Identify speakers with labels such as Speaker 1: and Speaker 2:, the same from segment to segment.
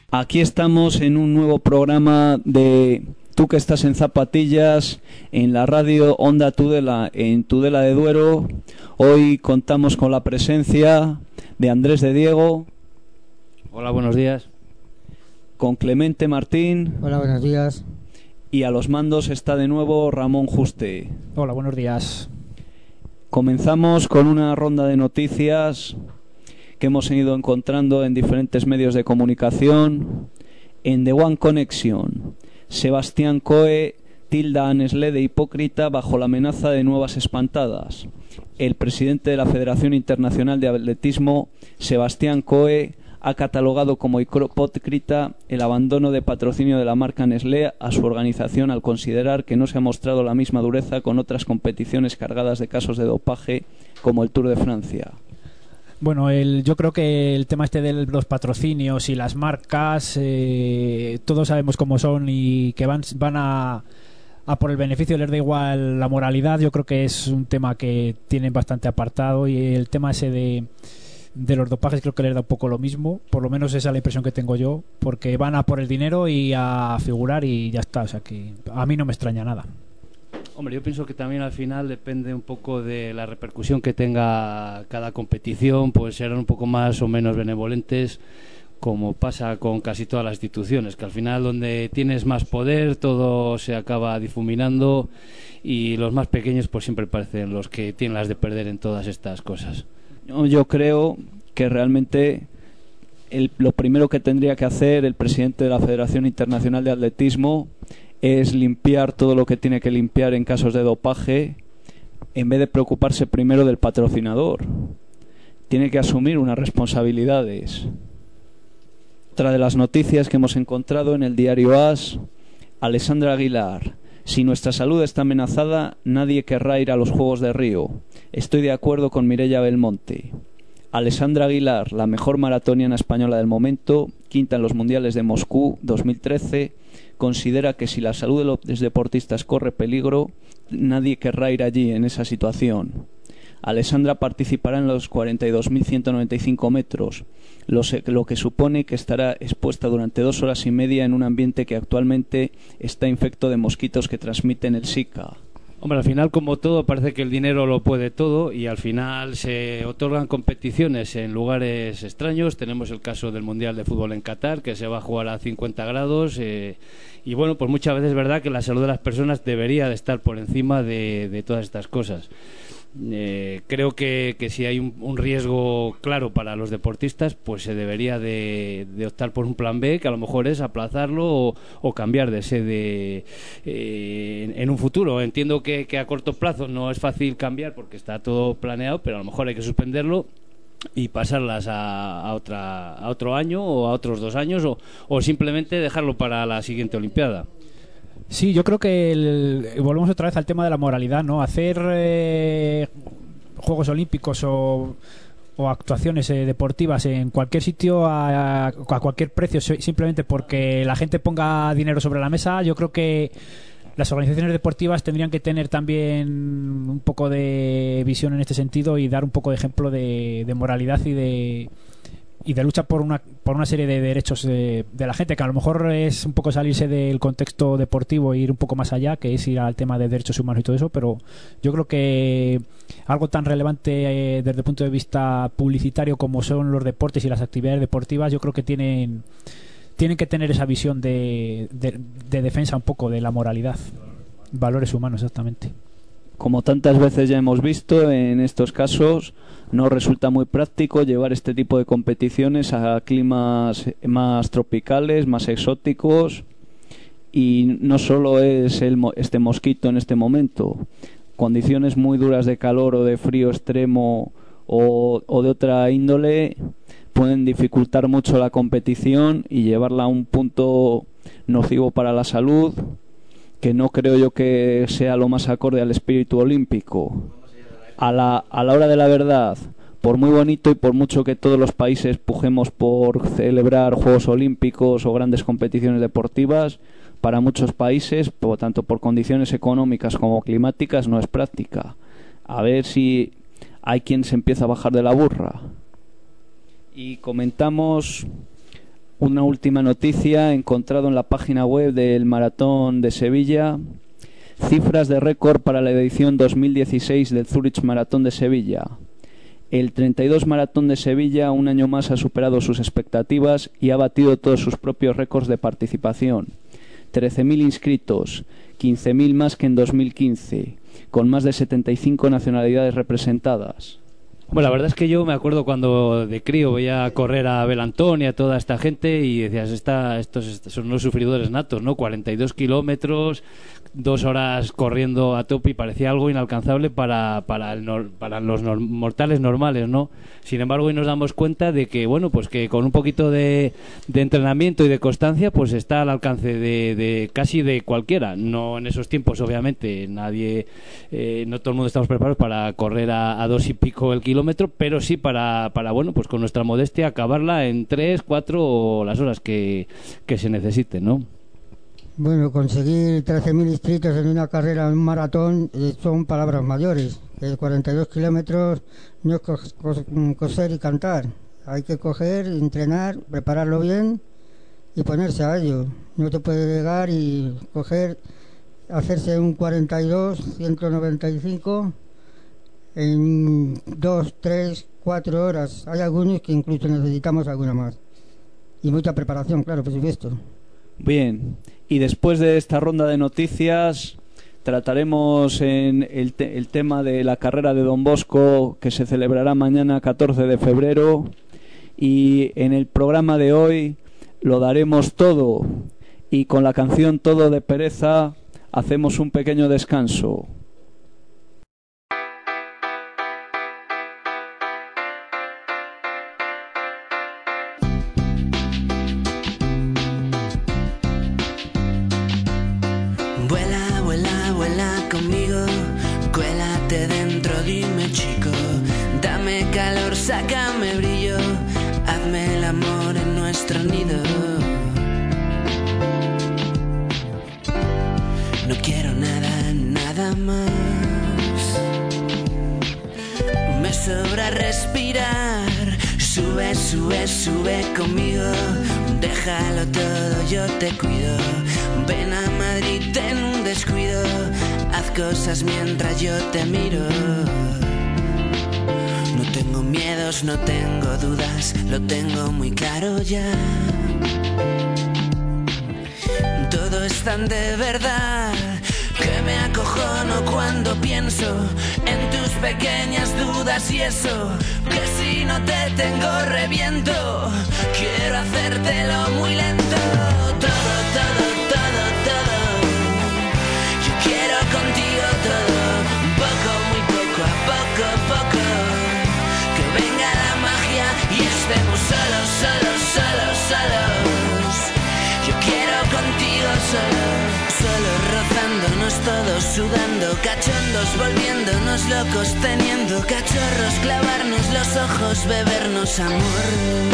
Speaker 1: Aquí estamos en un nuevo programa de Tú que estás en zapatillas, en la radio Onda Tudela, en Tudela de Duero. Hoy contamos con la presencia de Andrés de Diego.
Speaker 2: Hola, buenos días.
Speaker 1: Con Clemente Martín.
Speaker 3: Hola, buenos días.
Speaker 1: Y a los mandos está de nuevo Ramón Juste.
Speaker 4: Hola, buenos días.
Speaker 1: Comenzamos con una ronda de noticias que hemos ido encontrando en diferentes medios de comunicación. En The One Connection, Sebastián Coe tilda a Nestlé de hipócrita bajo la amenaza de nuevas espantadas. El presidente de la Federación Internacional de Atletismo, Sebastián Coe, ha catalogado como hipócrita el abandono de patrocinio de la marca Nestlé a su organización al considerar que no se ha mostrado la misma dureza con otras competiciones cargadas de casos de dopaje como el Tour de Francia.
Speaker 4: Bueno, yo creo que el tema de los patrocinios y las marcas, todos sabemos cómo son y que van a por el beneficio, les da igual la moralidad. Yo creo que es un tema que tienen bastante apartado, y el tema ese de los dopajes creo que les da un poco lo mismo, por lo menos esa es la impresión que tengo yo, porque van a por el dinero y a figurar y ya está, o sea que a mí no me extraña nada.
Speaker 2: Hombre, yo pienso que también al final depende un poco de la repercusión que tenga cada competición, pues serán un poco más o menos benevolentes, como pasa con casi todas las instituciones, que al final donde tienes más poder todo se acaba difuminando y los más pequeños pues siempre parecen los que tienen las de perder en todas estas cosas.
Speaker 1: Yo creo que realmente lo primero que tendría que hacer el presidente de la Federación Internacional de Atletismo es limpiar todo lo que tiene que limpiar en casos de dopaje, en vez de preocuparse primero del patrocinador. Tiene que asumir unas responsabilidades. Otra de las noticias que hemos encontrado en el diario AS, Alessandra Aguilar: si nuestra salud está amenazada, nadie querrá ir a los Juegos de Río. Estoy de acuerdo con Mireia Belmonte. Alessandra Aguilar, la mejor maratoniana española del momento, quinta en los Mundiales de Moscú 2013, considera que si la salud de los deportistas corre peligro, nadie querrá ir allí en esa situación. Alessandra participará en los 42.195 metros, lo que supone que estará expuesta durante 2 horas y media en un ambiente que actualmente está infecto de mosquitos que transmiten el Zika.
Speaker 2: Hombre, al final, como todo, parece que el dinero lo puede todo y al final se otorgan competiciones en lugares extraños. Tenemos el caso del Mundial de Fútbol en Qatar, que se va a jugar a 50 grados y bueno, pues muchas veces es verdad que la salud de las personas debería de estar por encima de todas estas cosas. Creo que si hay un riesgo claro para los deportistas, pues se debería de optar por un plan B, que a lo mejor es aplazarlo o cambiar de sede en un futuro. Entiendo que a corto plazo no es fácil cambiar porque está todo planeado, pero a lo mejor hay que suspenderlo y pasarlas a otro año o a otros 2 años o simplemente dejarlo para la siguiente Olimpiada.
Speaker 4: Sí, yo creo que volvemos otra vez al tema de la moralidad, ¿no? Hacer Juegos Olímpicos o actuaciones deportivas en cualquier sitio a cualquier precio, simplemente porque la gente ponga dinero sobre la mesa. Yo creo que las organizaciones deportivas tendrían que tener también un poco de visión en este sentido y dar un poco de ejemplo de moralidad y de lucha por una serie de derechos de la gente, que a lo mejor es un poco salirse del contexto deportivo e ir un poco más allá, que es ir al tema de derechos humanos y todo eso, pero yo creo que algo tan relevante desde el punto de vista publicitario como son los deportes y las actividades deportivas, yo creo que tienen que tener esa visión de defensa un poco de la moralidad, valores humanos, exactamente.
Speaker 1: Como tantas veces ya hemos visto, en estos casos no resulta muy práctico llevar este tipo de competiciones a climas más tropicales, más exóticos, y no solo es este mosquito en este momento. Condiciones muy duras de calor o de frío extremo o de otra índole pueden dificultar mucho la competición y llevarla a un punto nocivo para la salud, que no creo yo que sea lo más acorde al espíritu olímpico. A la hora de la verdad, por muy bonito y por mucho que todos los países pujemos por celebrar Juegos Olímpicos o grandes competiciones deportivas, para muchos países, tanto por condiciones económicas como climáticas, no es práctica. A ver si hay quien se empieza a bajar de la burra. Y comentamos una última noticia encontrado en la página web del Maratón de Sevilla. Cifras de récord para la edición 2016 del Zurich Maratón de Sevilla. El 32 Maratón de Sevilla un año más ha superado sus expectativas y ha batido todos sus propios récords de participación. 13.000 inscritos, 15.000 más que en 2015, con más de 75 nacionalidades representadas.
Speaker 2: Bueno, la verdad es que yo me acuerdo cuando de crío veía correr a Belantón y a toda esta gente y decías, estos son unos sufridores natos, ¿no? 42 kilómetros, 2 horas corriendo a tope y parecía algo inalcanzable para los mortales normales, ¿no? Sin embargo, hoy nos damos cuenta de que, bueno, pues que con un poquito de entrenamiento y de constancia, pues está al alcance de casi de cualquiera. No en esos tiempos, obviamente, no todo el mundo estamos preparados para correr a 2 y pico el kilómetro, pero sí para bueno, pues con nuestra modestia acabarla en 3, 4 o las horas que se necesiten, ¿no?
Speaker 3: Bueno, conseguir 13.000 inscritos en una carrera, en un maratón, son palabras mayores. 42 kilómetros no es coser y cantar. Hay que coger, entrenar, prepararlo bien y ponerse a ello. No te puede llegar y coger, hacerse un 42, 195 en 2, 3, 4 horas. Hay algunos que incluso necesitamos alguna más. Y mucha preparación, claro, por supuesto.
Speaker 1: Bien, y después de esta ronda de noticias trataremos en el tema de la carrera de Don Bosco, que se celebrará mañana 14 de febrero, y en el programa de hoy lo daremos todo, y con la canción Todo de Pereza hacemos un pequeño descanso.
Speaker 5: Sácame brillo, hazme el amor en nuestro nido. No quiero nada, nada más. Me sobra respirar. Sube, sube, sube conmigo. Déjalo todo, yo te cuido. Ven a Madrid, ten un descuido. Haz cosas mientras yo te miro. No tengo miedos, no tengo dudas, lo tengo muy claro ya. Todo es tan de verdad que me acojono cuando pienso en tus pequeñas dudas y eso, que si no te tengo reviento. Quiero hacértelo muy lento. Todo, todo, todo, todo. Yo quiero contigo todo. Poco, muy poco, a poco, poco. Venga la magia y estemos solos, solos, solos, solos. Yo quiero contigo solo, solo rozándonos todos, sudando, cachondos, volviéndonos locos, teniendo cachorros, clavarnos los ojos, bebernos amor.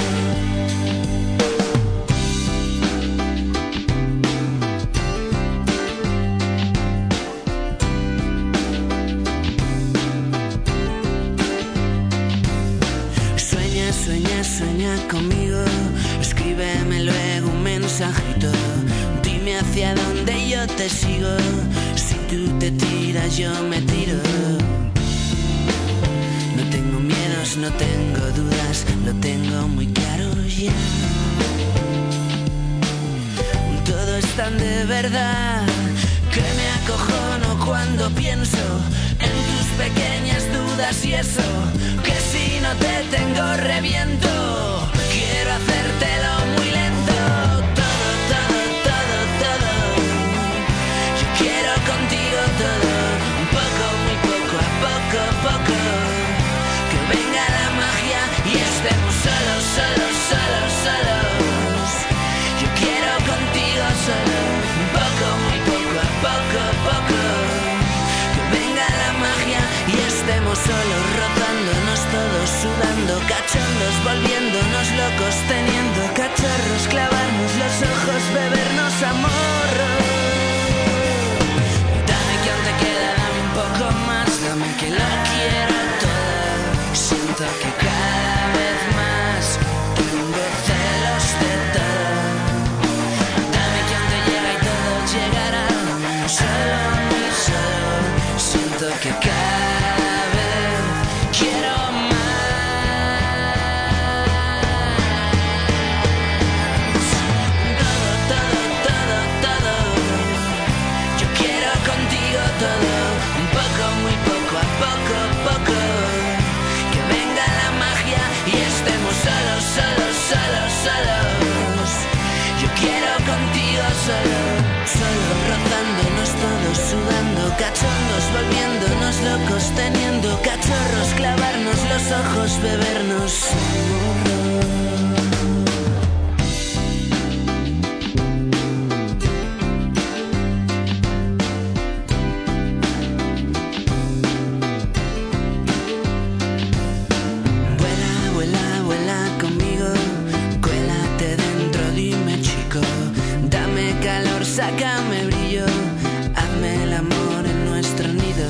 Speaker 5: Sueña conmigo, escríbeme luego un mensajito. Dime hacia dónde yo te sigo. Si tú te tiras, yo me tiro. No tengo miedos, no tengo dudas, lo tengo muy claro ya. Todo es tan de verdad que me acojono cuando pienso en tus pequeñas dudas y eso, que si no te tengo reviento. Quiero hacértelo muy lento. Todo, todo, todo, todo. Yo quiero contigo todo. Un poco, muy poco, a poco, poco. Que venga la magia y estemos solos, solos, solos, solos. Yo quiero contigo solo. Un poco, muy poco, a poco, poco. Que venga la magia y estemos solos, rozándonos todos, sudando, cachondos, volviéndonos locos, teniendo cachorros, clavarnos los ojos, bebernos amor. Dame que aún te queda, dame un poco más, dame que lo quiero todo. Siento que cada vez más tengo celos de todo. Solo rozándonos todos, sudando, cachondos, volviéndonos locos, teniendo cachorros, clavarnos los ojos, bebernos sácame brillo, hazme el amor en nuestro nido.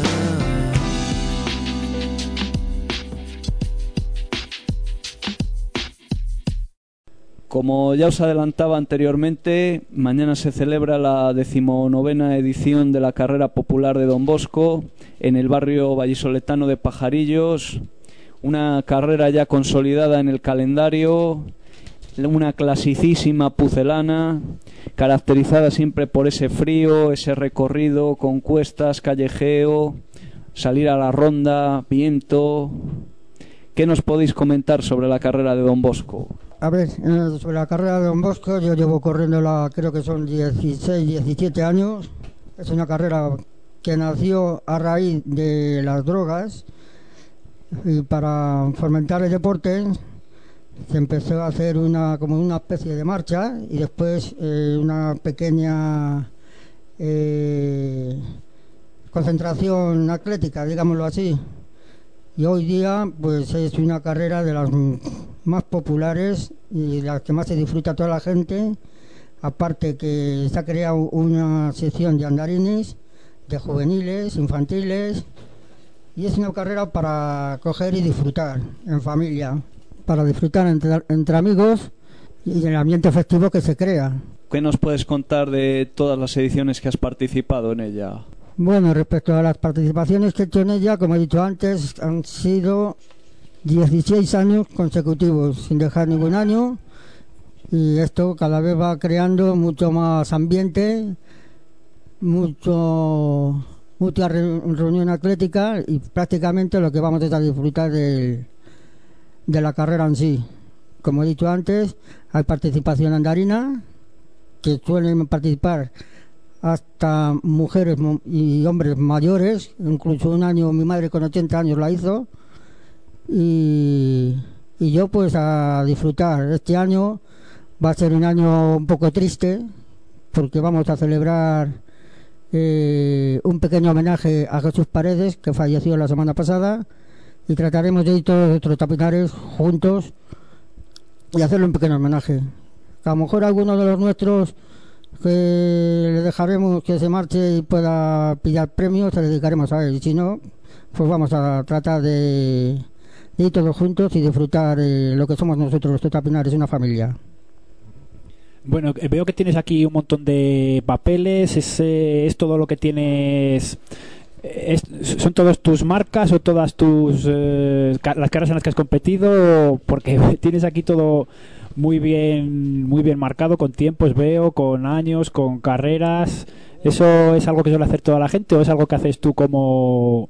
Speaker 1: Como ya os adelantaba anteriormente, mañana se celebra la 19ª edición de la Carrera Popular de Don Bosco en el barrio vallisoletano de Pajarillos, una carrera ya consolidada en el calendario, una clasicísima pucelana, caracterizada siempre por ese frío, ese recorrido con cuestas, callejeo, salir a la ronda, viento. ¿Qué nos podéis comentar sobre la carrera de Don Bosco?
Speaker 3: A ver, sobre la carrera de Don Bosco, yo llevo corriéndola, creo que son 16, 17 años. Es una carrera que nació a raíz de las drogas, y para fomentar el deporte se empezó a hacer como una especie de marcha, y después una pequeña concentración atlética, digámoslo así. Y hoy día pues es una carrera de las más populares y las que más se disfruta toda la gente, aparte que se ha creado una sección de andarines, de juveniles, infantiles, y es una carrera para coger y disfrutar en familia, para disfrutar entre amigos y el ambiente festivo que se crea.
Speaker 1: ¿Qué nos puedes contar de todas las ediciones que has participado en ella?
Speaker 3: Bueno, respecto a las participaciones que he hecho en ella, como he dicho antes, han sido 16 años consecutivos, sin dejar ningún año, y esto cada vez va creando mucho más ambiente, mucha reunión atlética, y prácticamente lo que vamos es a disfrutar de la carrera en sí. Como he dicho antes, hay participación andarina, que suelen participar hasta mujeres y hombres mayores. Incluso un año mi madre con 80 años la hizo, y yo pues a disfrutar. Este año va a ser un año un poco triste porque vamos a celebrar un pequeño homenaje a Jesús Paredes, que falleció la semana pasada, y trataremos de ir todos nuestros tapinares juntos y hacerle un pequeño homenaje. A lo mejor alguno de los nuestros que le dejaremos que se marche y pueda pillar premios, se le dedicaremos a él, y si no, pues vamos a tratar de ir todos juntos y disfrutar lo que somos nosotros los tapinares, una familia.
Speaker 4: Bueno, veo que tienes aquí un montón de papeles. ¿Es todo lo que tienes? ¿Son todas tus marcas o todas tus las carreras en las que has competido? Porque tienes aquí todo muy bien marcado, con tiempos, veo, con años, con carreras. ¿Eso es algo que suele hacer toda la gente o es algo que haces tú como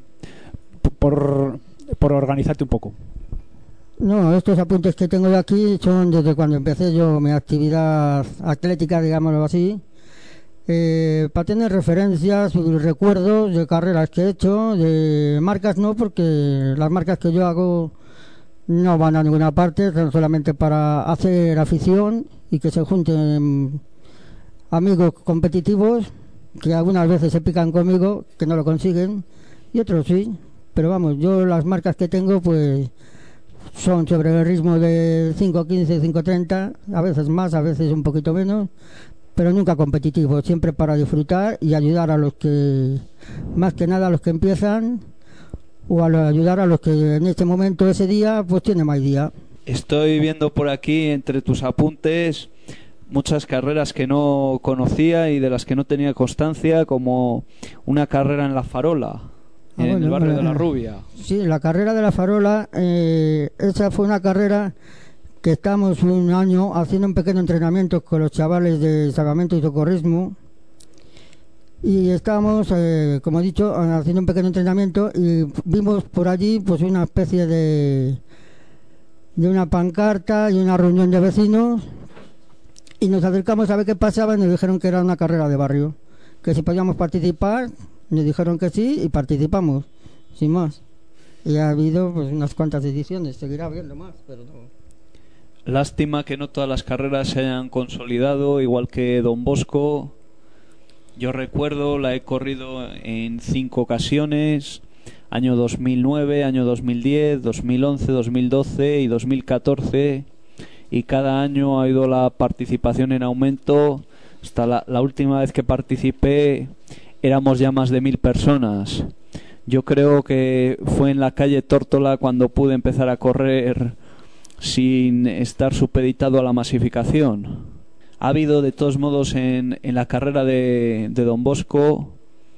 Speaker 4: por organizarte un poco?
Speaker 3: No, estos apuntes que tengo de aquí son desde cuando empecé yo mi actividad atlética, digámoslo así, para tener referencias y recuerdos de carreras que he hecho, de marcas no, porque las marcas que yo hago no van a ninguna parte, son solamente para hacer afición y que se junten amigos competitivos que algunas veces se pican conmigo, que no lo consiguen, y otros sí, pero vamos, yo las marcas que tengo pues son sobre el ritmo de 5.15, 5.30, a veces más, a veces un poquito menos, pero nunca competitivo, siempre para disfrutar y ayudar a los que, más que nada a los que empiezan, o ayudar a los que en este momento, ese día, pues tienen más día.
Speaker 1: Estoy viendo por aquí, entre tus apuntes, muchas carreras que no conocía y de las que no tenía constancia, como una carrera en La Farola, en el barrio de La Rubia.
Speaker 3: Sí, la carrera de La Farola, esa fue una carrera que estamos un año haciendo un pequeño entrenamiento con los chavales de salvamento y socorrismo, y estábamos, como he dicho, haciendo un pequeño entrenamiento, y vimos por allí pues una especie de una pancarta y una reunión de vecinos, Y nos acercamos a ver qué pasaba y nos dijeron que era una carrera de barrio, que si podíamos participar, nos dijeron que sí y participamos, sin más. Y ha habido pues unas cuantas ediciones, seguirá habiendo más, pero no.
Speaker 1: Lástima que no todas las carreras se hayan consolidado, igual que Don Bosco. Yo recuerdo, la he corrido en 5 ocasiones, año 2009, año 2010, 2011, 2012 y 2014, y cada año ha ido la participación en aumento. Hasta la última vez que participé éramos ya más de 1000 personas. Yo creo que fue en la calle Tórtola cuando pude empezar a correr sin estar supeditado a la masificación. Ha habido de todos modos en la carrera de Don Bosco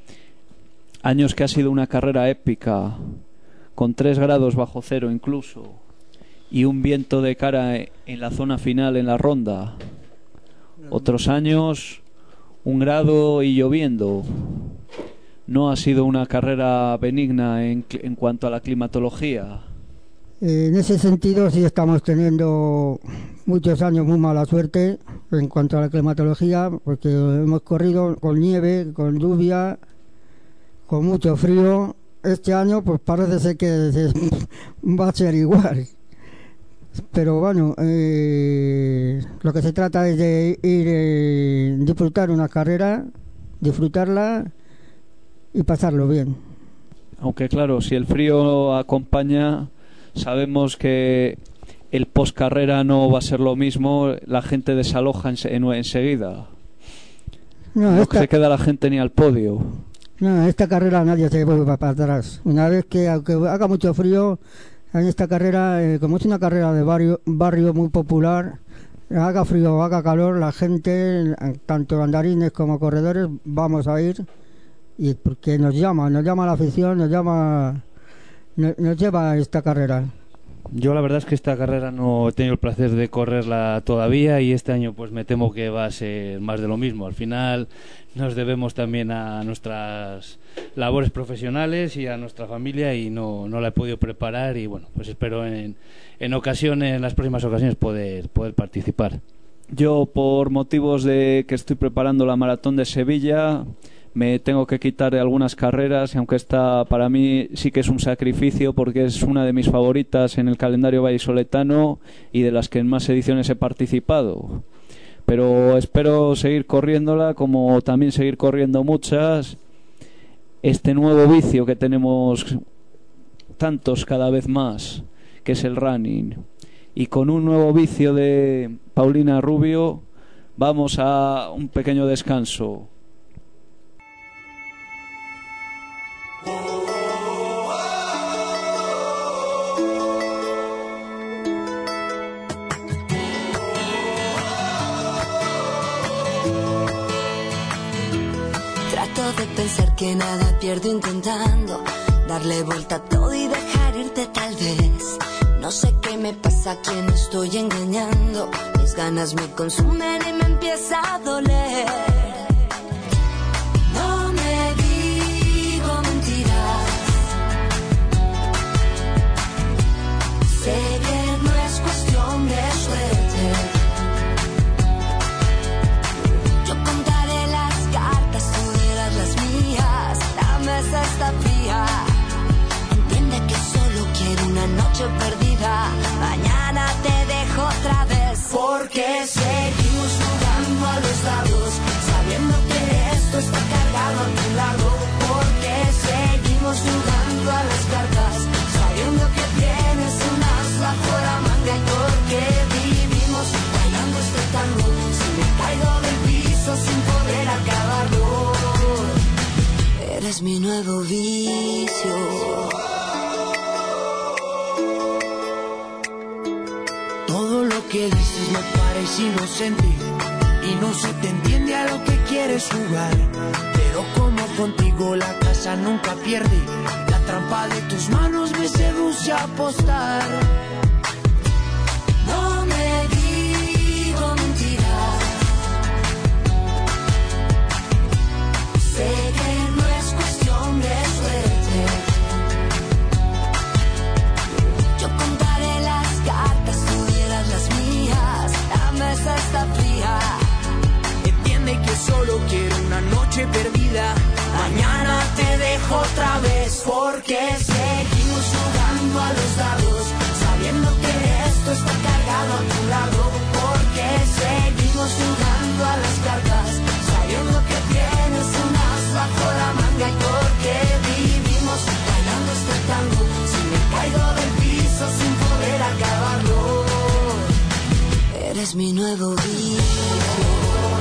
Speaker 1: años que ha sido una carrera épica, con 3 grados bajo cero incluso, y un viento de cara en la zona final, en la ronda. Otros años 1 grado y lloviendo. No ha sido una carrera benigna en cuanto a la climatología.
Speaker 3: En ese sentido sí estamos teniendo muchos años muy mala suerte en cuanto a la climatología, porque hemos corrido con nieve, con lluvia, con mucho frío. Este año pues parece ser que va a ser igual. Pero bueno, lo que se trata es de ir disfrutar una carrera, disfrutarla y pasarlo bien.
Speaker 1: Aunque claro, si el frío acompaña, sabemos que el post-carrera no va a ser lo mismo, la gente desaloja enseguida. No se queda la gente ni al podio.
Speaker 3: No, esta carrera nadie se vuelve para atrás. Una vez que, aunque haga mucho frío, en esta carrera, como es una carrera de barrio muy popular, haga frío o haga calor, la gente, tanto andarines como corredores, vamos a ir, y porque nos llama la afición, nos lleva a esta carrera.
Speaker 2: Yo la verdad es que esta carrera no he tenido el placer de correrla todavía, y este año pues me temo que va a ser más de lo mismo. Al final nos debemos también a nuestras labores profesionales y a nuestra familia, y no la he podido preparar, y bueno, pues espero en las próximas ocasiones poder participar.
Speaker 1: Yo, por motivos de que estoy preparando la maratón de Sevilla, me tengo que quitar de algunas carreras, y aunque esta para mí sí que es un sacrificio, porque es una de mis favoritas en el calendario vallisoletano y de las que en más ediciones he participado, pero espero seguir corriéndola, como también seguir corriendo muchas. Este nuevo vicio que tenemos tantos cada vez más, que es el running, y con un nuevo vicio de Paulina Rubio, vamos a un pequeño descanso.
Speaker 5: Trato de pensar que nada pierdo intentando darle vuelta a todo y dejar irte tal vez. No sé qué me pasa, a quién estoy engañando. Mis ganas me consumen y me empieza a doler. No me digo mentiras. Sé que no es cuestión de suerte. Yo contaré las cartas, tú dirás las mías. La mesa está fría. Entiende que solo quiero una noche perdida. Mañana te dejo otra vez. Porque seguimos jugando a los dados, sabiendo que esto está cargado a tu lado. Porque seguimos jugando a las cartas, sabiendo que tienes un as bajo la manga. Y porque vivimos bailando este tango, si me caigo del piso sin poder acabarlo. Eres mi nuevo vicio.
Speaker 6: Todo lo que dices me parece inocente y no se te entiende a lo que quieres jugar. Pero como contigo la casa nunca pierde, la trampa de tus manos me seduce a apostar.
Speaker 5: No me digo mentiras. Sé que no es cuestión de suerte. Yo contaré las cartas, tú dirás las mías. La mesa está fría.
Speaker 6: noche perdida. Mañana te dejo otra vez, porque seguimos jugando a los dados, sabiendo que esto está cargado a tu lado. Porque seguimos jugando a las cartas, sabiendo que tienes un as bajo la manga. Y porque vivimos bailando este tango, si me caigo del piso sin poder acabarlo. Eres mi nuevo vicio.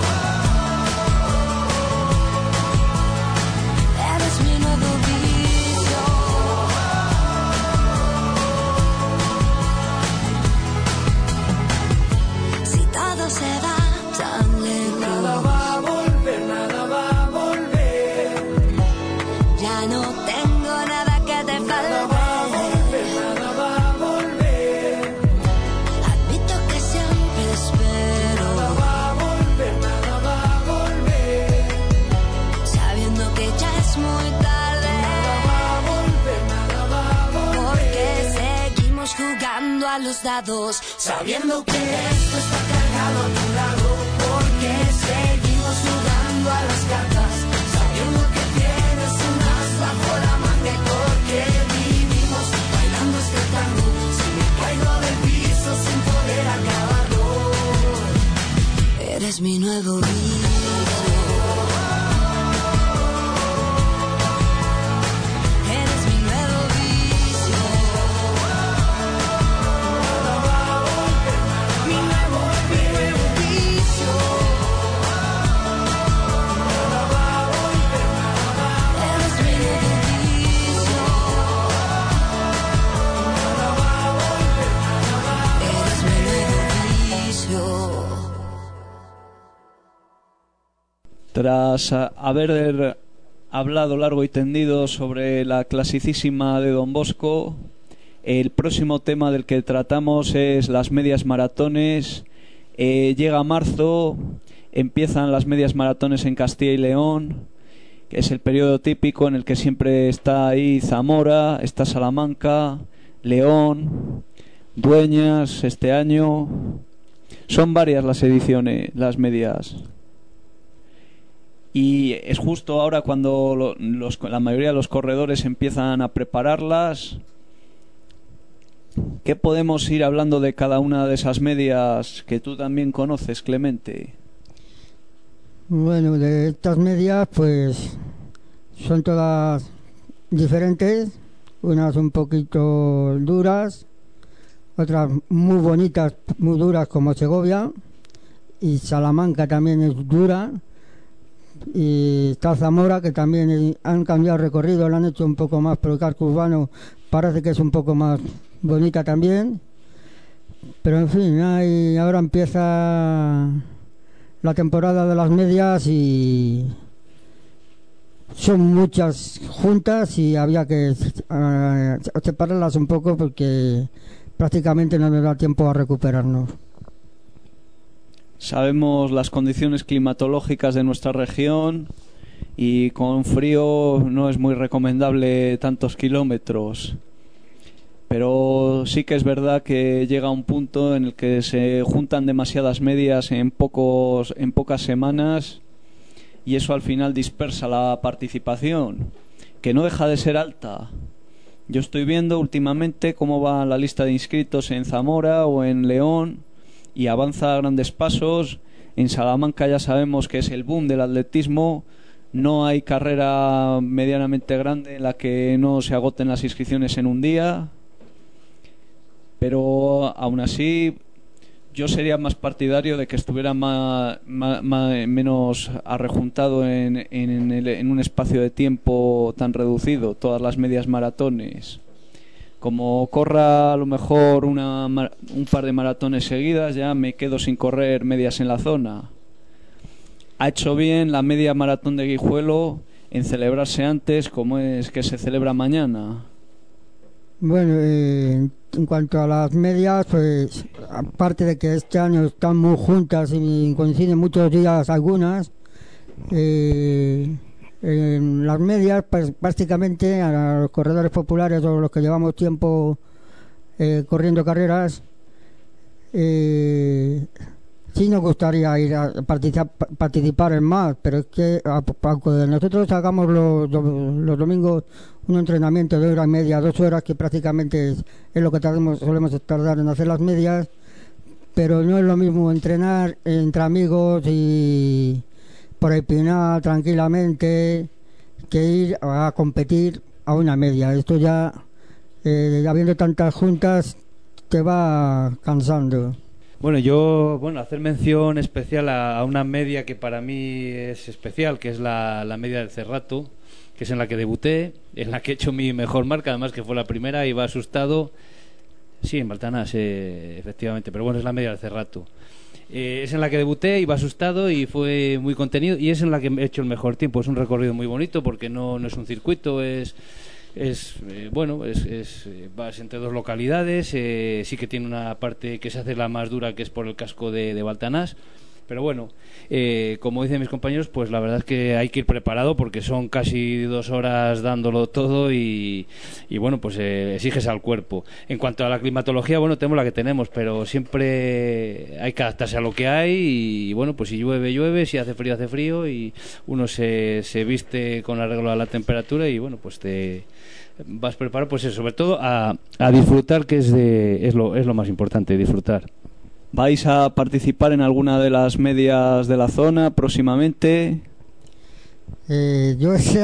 Speaker 5: Se va tan lejos.
Speaker 6: Nada va a volver, nada va a volver.
Speaker 5: Ya no tengo nada que te falte.
Speaker 6: Nada va a volver, nada va a volver.
Speaker 5: Admito que siempre espero.
Speaker 6: Nada va a volver, nada va a volver.
Speaker 5: Sabiendo que ya es muy tarde.
Speaker 6: Nada va a volver, nada va a volver.
Speaker 5: Porque seguimos jugando a los dados,
Speaker 6: sabiendo que esto está cargado a tu lado. Porque seguimos jugando a las cartas, sabiendo que tienes un as bajo la manga. Y porque vivimos bailando este tango, si me caigo del piso sin poder acabarlo.
Speaker 5: eres mi nuevo vicio.
Speaker 1: Tras haber hablado largo y tendido sobre la clasicísima de Don Bosco, el próximo tema del que tratamos es las medias maratones. Llega marzo, empiezan las medias maratones en Castilla y León, que es el periodo típico en el que siempre está ahí Zamora, está Salamanca, León, Dueñas este año. Son varias las ediciones, las medias. Y es justo ahora cuando la mayoría de los corredores empiezan a prepararlas. ¿Qué podemos ir hablando de cada una de esas medias que tú también conoces, Clemente?
Speaker 3: Bueno, de estas medias pues son todas diferentes, unas un poquito duras, otras muy bonitas, muy duras como Segovia, y Salamanca también es dura. Y está Zamora, que también han cambiado el recorrido, lo han hecho un poco más por el casco urbano, parece que es un poco más bonita también. Pero en fin, ahora empieza la temporada de las medias y son muchas juntas y había que separarlas un poco porque prácticamente no nos da tiempo a recuperarnos.
Speaker 1: Sabemos las condiciones climatológicas de nuestra región y con frío no es muy recomendable tantos kilómetros. Pero sí que es verdad que llega un punto en el que se juntan demasiadas medias en pocas semanas y eso al final dispersa la participación, que no deja de ser alta. Yo estoy viendo últimamente cómo va la lista de inscritos en Zamora o en León y avanza a grandes pasos. En Salamanca ya sabemos que es el boom del atletismo. No hay carrera medianamente grande en la que no se agoten las inscripciones en un día. Pero aún así yo sería más partidario de que estuviera menos arrejuntado en un espacio de tiempo tan reducido todas las medias maratones. Como corra a lo mejor un par de maratones seguidas, ya me quedo sin correr medias en la zona. Ha hecho bien la media maratón de Guijuelo en celebrarse antes, como es que se celebra mañana.
Speaker 3: Bueno, en cuanto a las medias, pues aparte de que este año están muy juntas y coinciden muchos días algunas, en las medias, pues prácticamente a los corredores populares o los que llevamos tiempo corriendo carreras, se sí nos gustaría ir a participar en más, pero es que aunque nosotros hagamos los domingos un entrenamiento de 1:30, 2 horas, que prácticamente es lo que solemos tardar en hacer las medias, pero no es lo mismo entrenar entre amigos y por el Pinar tranquilamente que ir a competir a una media. Esto ya, habiendo tantas juntas, te va cansando.
Speaker 2: Bueno, hacer mención especial a una media que para mí es especial, que es la media del Cerrato, que es en la que debuté, en la que he hecho mi mejor marca, además que fue la primera, iba asustado. Sí, en Baltanás, efectivamente, pero bueno, es la media del Cerrato. Es en la que debuté, iba asustado y fue muy contenido, y es en la que he hecho el mejor tiempo. Es un recorrido muy bonito porque no es un circuito, vas entre dos localidades, sí que tiene una parte que se hace la más dura, que es por el casco de Baltanás, pero bueno, como dicen mis compañeros, pues la verdad es que hay que ir preparado porque son casi 2 horas dándolo todo y bueno, pues exiges al cuerpo. En cuanto a la climatología, bueno, tenemos la que tenemos, pero siempre hay que adaptarse a lo que hay y bueno, pues si llueve, si hace frío y uno se viste con arreglo a la temperatura y bueno, pues te vas preparado, pues eso, sobre todo a disfrutar, que es lo más importante, disfrutar.
Speaker 1: ¿Vais a participar en alguna de las medias de la zona próximamente?
Speaker 3: Yo este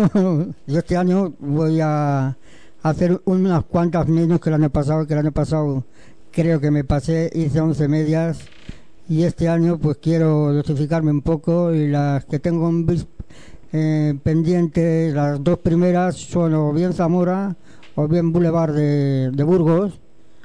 Speaker 3: año voy a hacer unas cuantas menos que el año pasado, creo que me pasé, hice 11 medias, y este año pues quiero dosificarme un poco, y las que tengo pendientes, las 2 primeras son o bien Zamora o bien Boulevard de Burgos,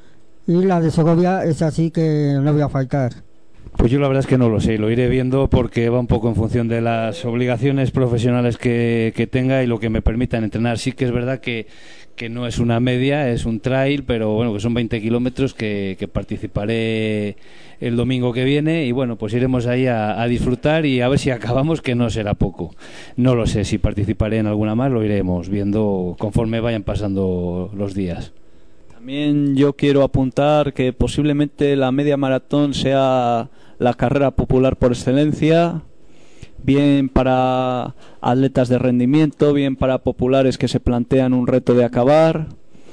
Speaker 3: y la de Segovia es así que no voy a faltar.
Speaker 2: Pues yo la verdad es que no lo sé, lo iré viendo porque va un poco en función de las obligaciones profesionales que tenga y lo que me permitan entrenar. Sí que es verdad que no es una media, es un trail, pero bueno, que son 20 kilómetros que participaré el domingo que viene y bueno, pues iremos ahí a disfrutar y a ver si acabamos, que no será poco. No lo sé, si participaré en alguna más lo iremos viendo conforme vayan pasando los días.
Speaker 1: También yo quiero apuntar que posiblemente la media maratón sea la carrera popular por excelencia, bien para atletas de rendimiento, bien para populares que se plantean un reto de acabar.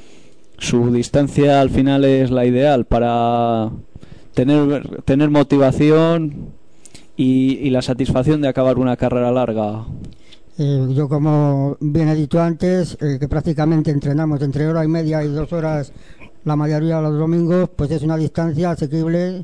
Speaker 1: Su distancia al final es la ideal para tener motivación y la satisfacción de acabar una carrera larga.
Speaker 3: Yo, como bien he dicho antes, que prácticamente entrenamos entre 1:30 y 2 horas la mayoría de los domingos, pues es una distancia asequible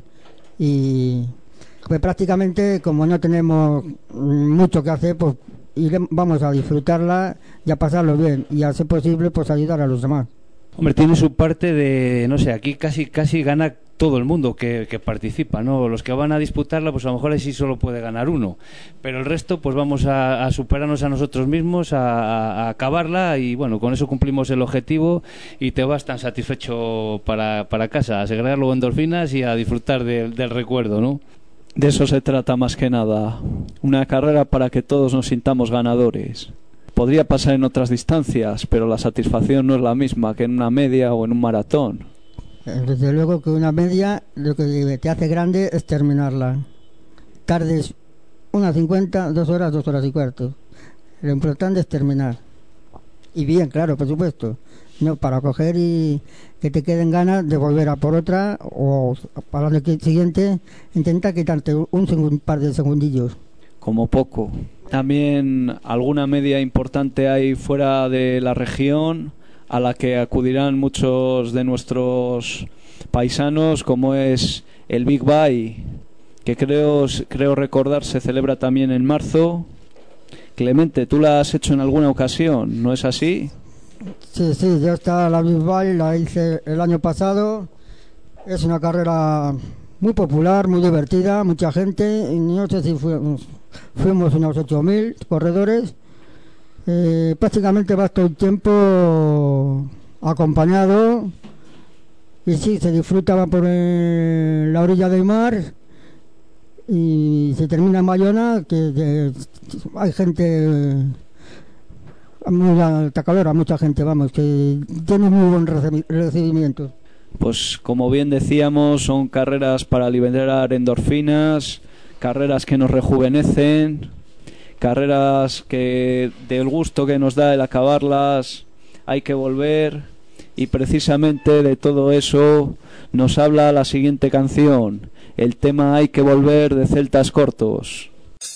Speaker 3: y pues prácticamente, como no tenemos mucho que hacer, pues vamos a disfrutarla y a pasarlo bien y a ser posible pues ayudar a los demás.
Speaker 2: Hombre, tiene su parte de, no sé, aquí casi gana todo el mundo que participa, ¿no? Los que van a disputarla, pues a lo mejor ahí sí solo puede ganar uno, pero el resto pues vamos a superarnos a nosotros mismos, a acabarla y bueno, con eso cumplimos el objetivo y te vas tan satisfecho para casa, a segregar luego endorfinas y a disfrutar del recuerdo, ¿no?
Speaker 1: De eso se trata más que nada, una carrera para que todos nos sintamos ganadores. Podría pasar en otras distancias, pero la satisfacción no es la misma que en una media o en un maratón.
Speaker 3: Desde luego que una media lo que te hace grande es terminarla. Tardes 1:50, 2 horas, 2 horas y cuarto. Lo importante es terminar. Y bien, claro, por supuesto. No para coger y que te queden ganas de volver a por otra o para el siguiente intenta quitarte un par de segundillos.
Speaker 1: Como poco. También alguna media importante hay fuera de la región a la que acudirán muchos de nuestros paisanos, como es el Big Bye, que creo recordar se celebra también en marzo. Clemente, tú la has hecho en alguna ocasión, ¿no es así?
Speaker 3: Sí, ya está la Big Bye, la hice el año pasado. Es una carrera muy popular, muy divertida, mucha gente. No sé si fuimos unos 8.000 corredores. Prácticamente vas todo el tiempo acompañado y sí, se disfruta por la orilla del mar y se termina en Bayona, que hay gente muy alta calor, mucha gente, vamos, que tiene muy buen recibimiento.
Speaker 1: pues como bien decíamos, son carreras para liberar endorfinas, carreras que nos rejuvenecen, carreras que del gusto que nos da el acabarlas hay que volver, y precisamente de todo eso nos habla la siguiente canción, el tema Hay que volver de Celtas Cortos.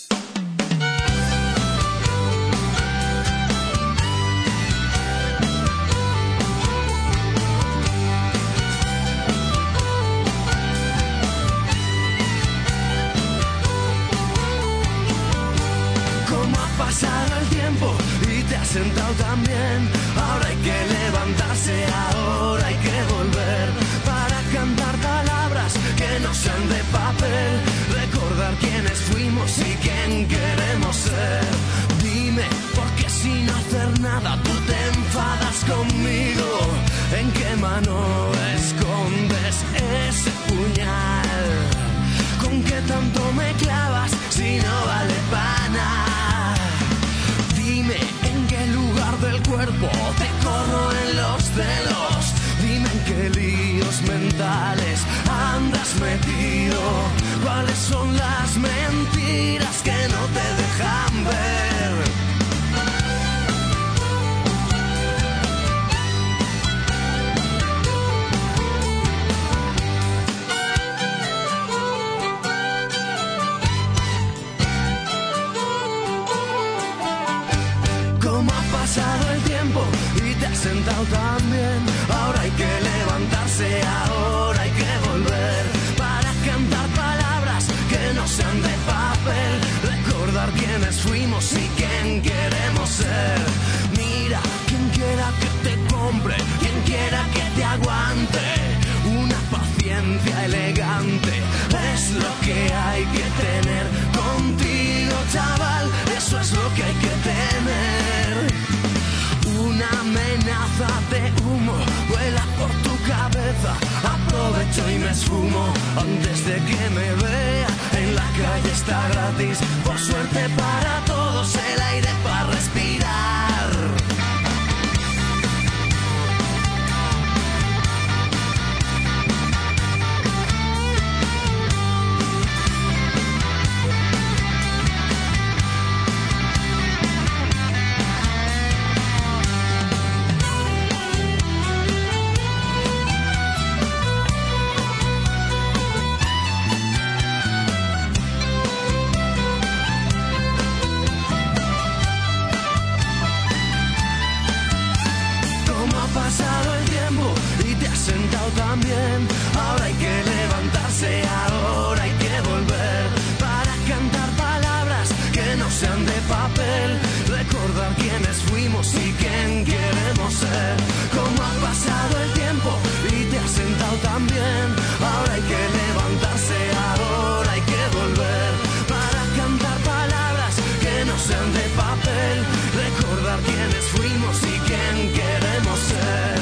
Speaker 5: Sentado también, ahora hay que levantarse, ahora hay que volver para cantar palabras que no sean de papel, recordar quiénes fuimos y quién queremos ser. Dime, porque sin hacer nada tú te enfadas conmigo, ¿en qué mano escondes ese puñal? ¿Con qué tanto me clavas si no vale para nada? Dime, ¿en qué lugar del cuerpo te corro en los celos? Dime en qué líos mentales andas metido. ¿Cuáles son las mentiras que no te dejan ver? Pasado el tiempo y te has sentado también, ahora hay que levantarse, ahora hay que volver para cantar palabras que no sean de papel, recordar quiénes fuimos y quién queremos ser. Mira, quien quiera que te compre, quien quiera que te aguante, una paciencia elegante es lo que hay que tener contigo, chaval, eso es lo que hay que tener. Una amenaza de humo vuela por tu cabeza, aprovecho y me esfumo antes de que me vea. En la calle está gratis, por suerte para todos, el aire para respirar. También, ahora hay que levantarse, ahora hay que volver para cantar palabras que no sean de papel, recordar quiénes fuimos y quién queremos ser. Como ha pasado el tiempo y te has sentado también, ahora hay que levantarse, ahora hay que volver para cantar palabras que no sean de papel, recordar quiénes fuimos y quién queremos ser.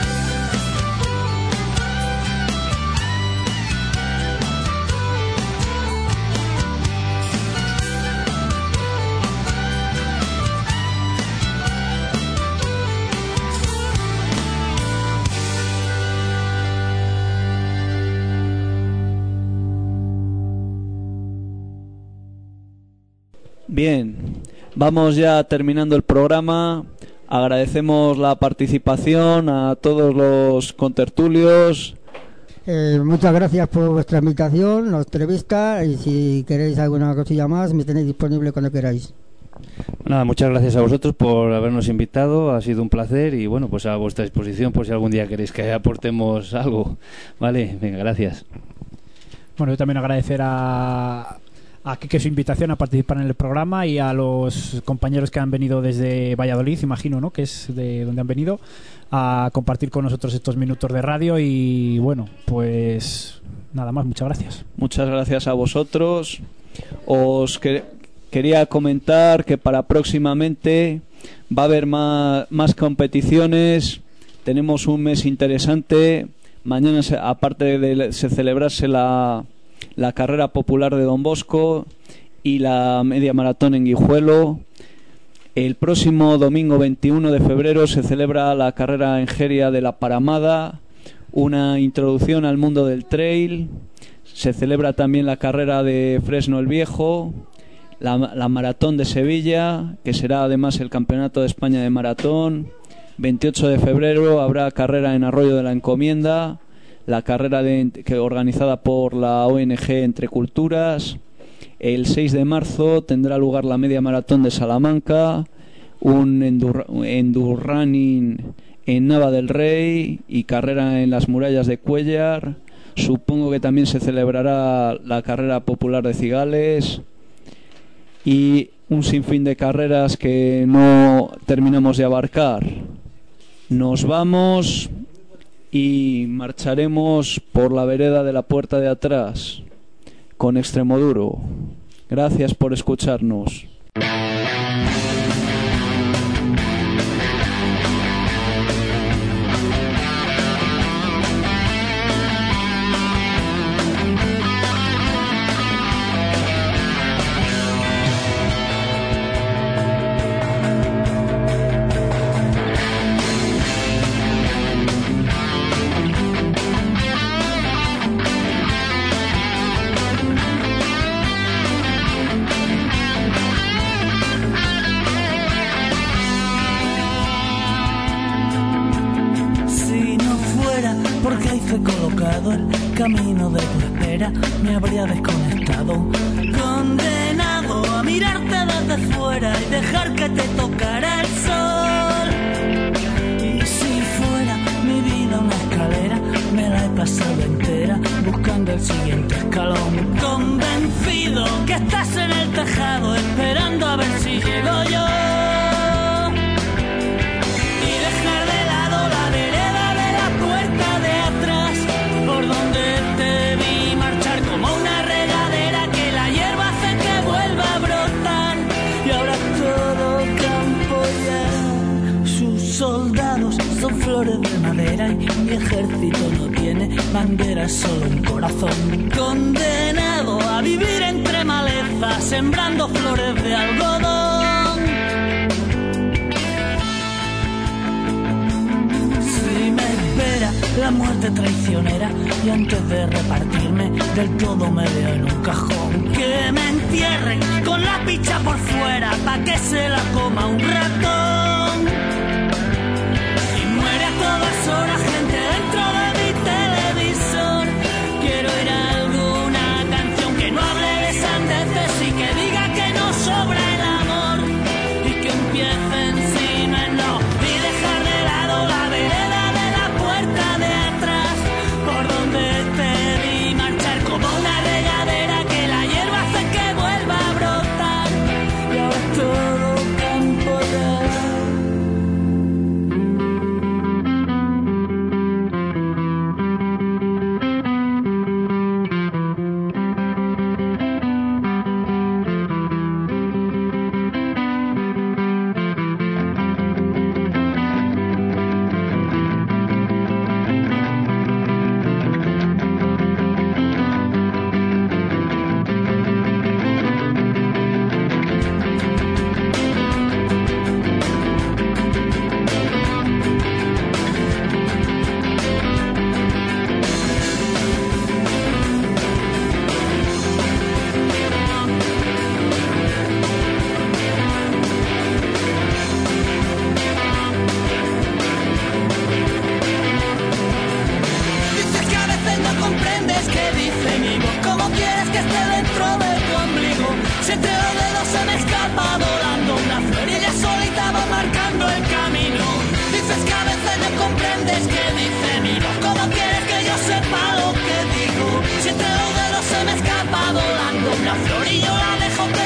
Speaker 1: Bien, vamos ya terminando el programa. Agradecemos la participación a todos los contertulios.
Speaker 3: Muchas gracias por vuestra invitación, la entrevista, y si queréis alguna cosilla más me tenéis disponible cuando queráis.
Speaker 2: Nada, muchas gracias a vosotros por habernos invitado, ha sido un placer y bueno, pues a vuestra disposición por si algún día queréis que aportemos algo. Vale, venga, gracias.
Speaker 4: Bueno, yo también agradecer a Quique su invitación a participar en el programa y a los compañeros que han venido desde Valladolid, imagino, ¿no?, que es de donde han venido, a compartir con nosotros estos minutos de radio. Y bueno, pues nada más, muchas gracias.
Speaker 1: Muchas gracias a vosotros. Os quería comentar que para próximamente va a haber más competiciones. Tenemos un mes interesante. Mañana, aparte de celebrarse la carrera popular de Don Bosco y la media maratón en Guijuelo, el próximo domingo 21 de febrero se celebra la carrera en Jeria de la Paramada, una introducción al mundo del trail. Se celebra también la carrera de Fresno el Viejo, la maratón de Sevilla, que será además el campeonato de España de maratón. 28 de febrero habrá carrera en Arroyo de la Encomienda, la carrera organizada por la ONG Entre Culturas. El 6 de marzo tendrá lugar la media maratón de Salamanca, un endurrunning en Nava del Rey y carrera en las murallas de Cuéllar. Supongo que también se celebrará la carrera popular de Cigales y un sinfín de carreras que no terminamos de abarcar. Nos vamos y marcharemos por la vereda de la puerta de atrás con Extremoduro. Gracias por escucharnos.
Speaker 5: Colocado el camino de tu espera, me habría desconectado, condenado a mirarte desde fuera y dejar que te tocara el sol. Y si fuera mi vida una escalera, me la he pasado entera buscando el siguiente escalón, convencido que estás en el tejado esperando a ver si llego yo. Soldados son flores de madera y mi ejército no tiene bandera, solo un corazón. Condenado a vivir entre malezas, sembrando flores de algodón. Si me espera la muerte traicionera y antes de repartirme del todo me veo en un cajón, que me entierren con la picha por fuera pa' que se la coma un ratón. Todas horas gente dentro de mi televisor. Quiero oír alguna canción que no hable de sandeces y que diga que no sobra el amor y que empiece encima en no y dejar de lado la vereda de la puerta de atrás por donde te vi marchar como una regadera que la hierba hace que vuelva a brotar y ahora es todo campo ya. Flor y yo la dejo